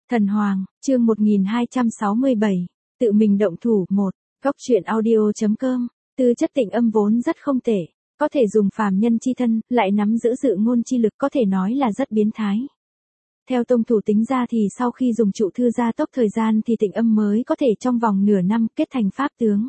Thần Hoàng, chương 1267, tự mình động thủ 1, góc truyện audio.com, tư chất tịnh âm vốn rất không tệ, có thể dùng phàm nhân chi thân, lại nắm giữ dự ngôn chi lực có thể nói là rất biến thái. Theo tông thủ tính ra thì sau khi dùng trụ thư gia tốc thời gian thì tịnh âm mới có thể trong vòng nửa năm kết thành pháp tướng.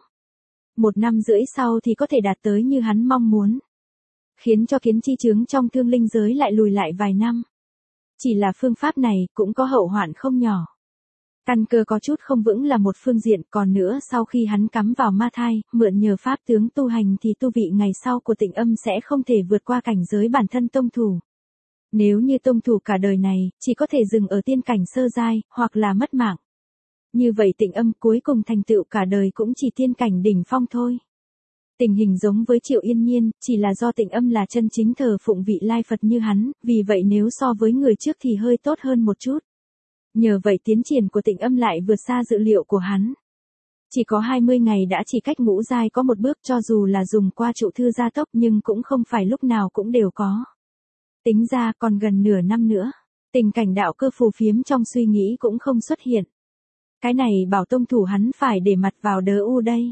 1 năm rưỡi sau thì có thể đạt tới như hắn mong muốn. Khiến cho kiến chi chướng trong thương linh giới lại lùi lại vài năm. Chỉ là phương pháp này cũng có hậu hoạn không nhỏ. Căn cơ có chút không vững là một phương diện, còn nữa sau khi hắn cắm vào ma thai, mượn nhờ pháp tướng tu hành thì tu vị ngày sau của tịnh âm sẽ không thể vượt qua cảnh giới bản thân tông thủ. Nếu như tông thủ cả đời này, chỉ có thể dừng ở tiên cảnh sơ giai, hoặc là mất mạng. Như vậy tịnh âm cuối cùng thành tựu cả đời cũng chỉ tiên cảnh đỉnh phong thôi. Tình hình giống với Triệu Yên Nhiên, chỉ là do tịnh âm là chân chính thờ phụng vị lai Phật như hắn, vì vậy nếu so với người trước thì hơi tốt hơn một chút. Nhờ vậy tiến triển của tịnh âm lại vượt xa dự liệu của hắn. Chỉ có 20 ngày đã chỉ cách ngũ giai có một bước, cho dù là dùng qua trụ thư gia tốc nhưng cũng không phải lúc nào cũng đều có. Tính ra còn gần nửa năm nữa, tình cảnh đạo cơ phù phiếm trong suy nghĩ cũng không xuất hiện. Cái này bảo tông thủ hắn phải để mặt vào đớ u đây.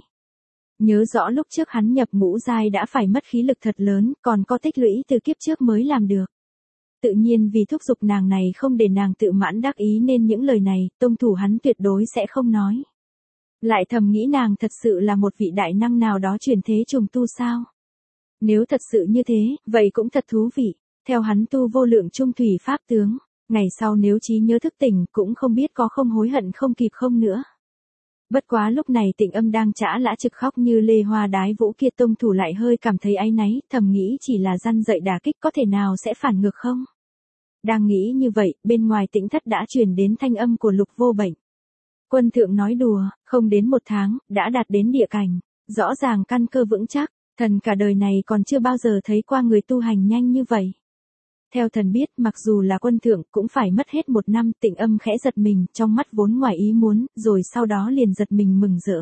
Nhớ rõ lúc trước hắn nhập ngũ giai đã phải mất khí lực thật lớn, còn có tích lũy từ kiếp trước mới làm được. Tự nhiên vì thúc giục nàng này không để nàng tự mãn đắc ý nên những lời này, tông thủ hắn tuyệt đối sẽ không nói. Lại thầm nghĩ nàng thật sự là một vị đại năng nào đó chuyển thế trùng tu sao? Nếu thật sự như thế, vậy cũng thật thú vị. Theo hắn tu vô lượng trung thủy pháp tướng, ngày sau nếu trí nhớ thức tỉnh cũng không biết có không hối hận không kịp không nữa. Bất quá lúc này tịnh âm đang chã lã trực khóc như lê hoa đái vũ kia, tông thủ lại hơi cảm thấy áy náy, thầm nghĩ chỉ là răn dậy đả kích có thể nào sẽ phản ngược không? Đang nghĩ như vậy, bên ngoài tĩnh thất đã truyền đến thanh âm của Lục Vô Bệnh. Quân thượng nói đùa, không đến 1 tháng, đã đạt đến địa cảnh, rõ ràng căn cơ vững chắc, thần cả đời này còn chưa bao giờ thấy qua người tu hành nhanh như vậy. Theo thần biết, mặc dù là quân thượng cũng phải mất hết 1 năm, tịnh âm khẽ giật mình, trong mắt vốn ngoài ý muốn, rồi sau đó liền giật mình mừng rỡ.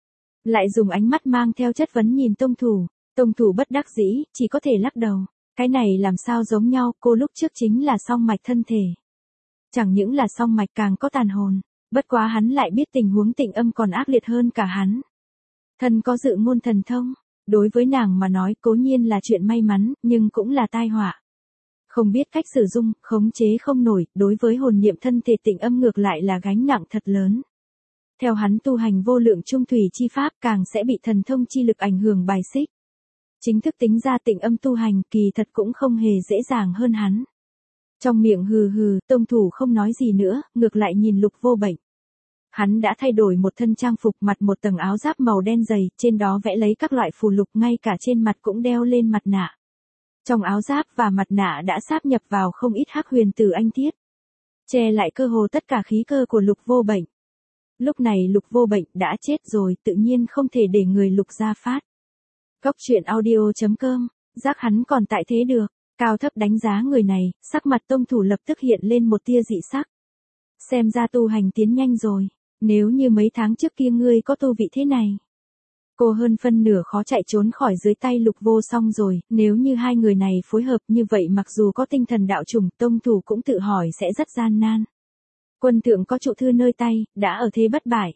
Lại dùng ánh mắt mang theo chất vấn nhìn tông thủ bất đắc dĩ, chỉ có thể lắc đầu. Cái này làm sao giống nhau, cô lúc trước chính là song mạch thân thể. Chẳng những là song mạch càng có tàn hồn, bất quá hắn lại biết tình huống tịnh âm còn ác liệt hơn cả hắn. Thân có dự ngôn thần thông, đối với nàng mà nói cố nhiên là chuyện may mắn, nhưng cũng là tai họa. Không biết cách sử dụng, khống chế không nổi, đối với hồn niệm thân thể tịnh âm ngược lại là gánh nặng thật lớn. Theo hắn tu hành vô lượng trung thủy chi pháp càng sẽ bị thần thông chi lực ảnh hưởng bài xích. Chính thức tính ra tịnh âm tu hành kỳ thật cũng không hề dễ dàng hơn hắn. Trong miệng hừ hừ, tông thủ không nói gì nữa, ngược lại nhìn Lục Vô Bệnh. Hắn đã thay đổi một thân trang phục, mặc một tầng áo giáp màu đen dày, trên đó vẽ lấy các loại phù lục, ngay cả trên mặt cũng đeo lên mặt nạ. Trong áo giáp và mặt nạ đã sáp nhập vào không ít hắc huyền tử anh thiết, che lại cơ hồ tất cả khí cơ của Lục Vô Bệnh. Lúc này Lục Vô Bệnh đã chết rồi, tự nhiên không thể để người Lục gia phát. Góc truyện audio.com, giác hắn còn tại thế được, cao thấp đánh giá người này, sắc mặt tông thủ lập tức hiện lên một tia dị sắc. Xem ra tu hành tiến nhanh rồi, nếu như mấy tháng trước kia ngươi có tu vị thế này. Cô hơn phân nửa khó chạy trốn khỏi dưới tay Lục Vô Song rồi, nếu như hai người này phối hợp như vậy mặc dù có tinh thần đạo chủng, tông thủ cũng tự hỏi sẽ rất gian nan. Quân thượng có trụ thư nơi tay, đã ở thế bất bại.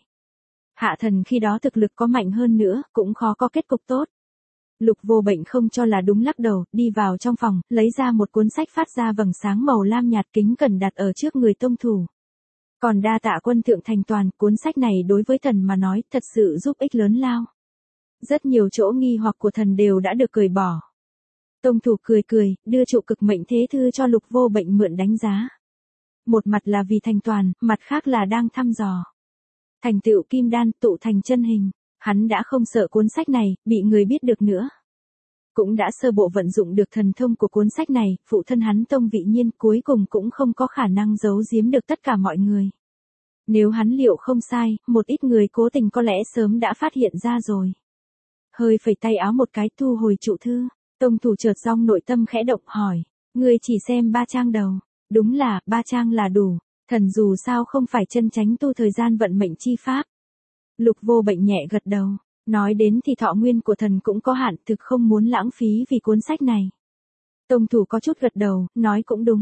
Hạ thần khi đó thực lực có mạnh hơn nữa, cũng khó có kết cục tốt. Lục Vô Bệnh không cho là đúng lắc đầu, đi vào trong phòng, lấy ra một cuốn sách phát ra vầng sáng màu lam nhạt, kính cẩn đặt ở trước người tông thủ. Còn đa tạ quân thượng thành toàn, cuốn sách này đối với thần mà nói thật sự giúp ích lớn lao. Rất nhiều chỗ nghi hoặc của thần đều đã được cởi bỏ. Tông thủ cười cười, đưa trụ cực mệnh thế thư cho Lục Vô Bệnh mượn đánh giá. Một mặt là vì thành toàn, mặt khác là đang thăm dò. Thành tựu kim đan, tụ thành chân hình. Hắn đã không sợ cuốn sách này, bị người biết được nữa. Cũng đã sơ bộ vận dụng được thần thông của cuốn sách này, phụ thân hắn Tông Vị Nhiên cuối cùng cũng không có khả năng giấu giếm được tất cả mọi người. Nếu hắn liệu không sai, một ít người cố tình có lẽ sớm đã phát hiện ra rồi. Hơi phẩy tay áo một cái thu hồi trụ thư, tông thủ chợt trong nội tâm khẽ động hỏi, ngươi chỉ xem 3 trang đầu, đúng là 3 trang là đủ, thần dù sao không phải chân chánh tu thời gian vận mệnh chi pháp. Lục Vô Bệnh nhẹ gật đầu, nói đến thì thọ nguyên của thần cũng có hạn, thực không muốn lãng phí vì cuốn sách này. Tông thủ có chút gật đầu, nói cũng đúng,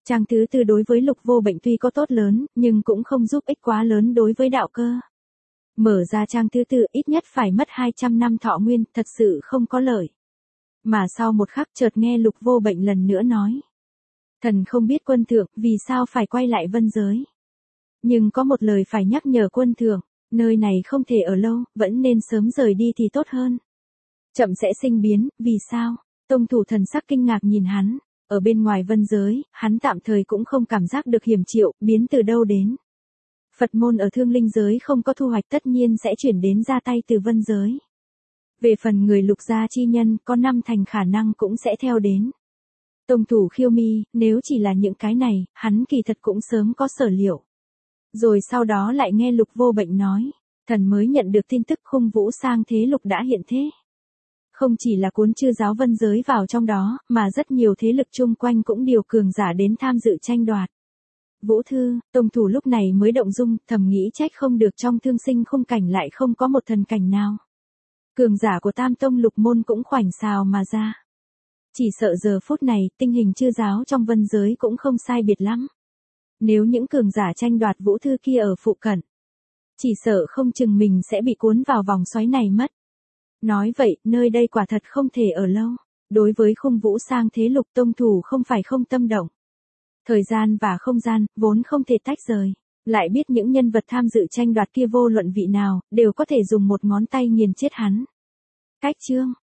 Trang thứ tư đối với Lục Vô Bệnh tuy có tốt lớn, nhưng cũng không giúp ích quá lớn đối với đạo cơ. Mở ra trang thứ tư ít nhất phải mất 200 năm thọ nguyên, thật sự không có lợi. Mà sau một khắc chợt nghe Lục Vô Bệnh lần nữa nói. Thần không biết quân thượng, vì sao phải quay lại vân giới. Nhưng có một lời phải nhắc nhở quân thượng, nơi này không thể ở lâu, vẫn nên sớm rời đi thì tốt hơn. Chậm sẽ sinh biến, vì sao? Tông thủ thần sắc kinh ngạc nhìn hắn, ở bên ngoài vân giới, hắn tạm thời cũng không cảm giác được hiểm triệu, biến từ đâu đến. Phật môn ở thương linh giới không có thu hoạch tất nhiên sẽ chuyển đến ra tay từ vân giới. Về phần người Lục gia chi nhân, có 5 thành khả năng cũng sẽ theo đến. Tông thủ Khiêu Mi, nếu chỉ là những cái này, hắn kỳ thật cũng sớm có sở liệu. Rồi sau đó lại nghe Lục Vô Bệnh nói, thần mới nhận được tin tức Khung Vũ Sang thế lục đã hiện thế. Không chỉ là cuốn chư giáo vân giới vào trong đó, mà rất nhiều thế lực chung quanh cũng điều cường giả đến tham dự tranh đoạt. Vũ Thư, tông thủ lúc này mới động dung, thầm nghĩ trách không được trong thương sinh khung cảnh lại không có một thần cảnh nào. Cường giả của Tam Tông Lục Môn cũng khoảnh xào mà ra. Chỉ sợ giờ phút này, tình hình chư giáo trong vân giới cũng không sai biệt lắm. Nếu những cường giả tranh đoạt Vũ Thư kia ở phụ cận, chỉ sợ không chừng mình sẽ bị cuốn vào vòng xoáy này mất. Nói vậy, nơi đây quả thật không thể ở lâu. Đối với Khung Vũ Sang thế lục tông thủ không phải không tâm động. Thời gian và không gian, vốn không thể tách rời. Lại biết những nhân vật tham dự tranh đoạt kia vô luận vị nào, đều có thể dùng một ngón tay nghiền chết hắn. Cách chương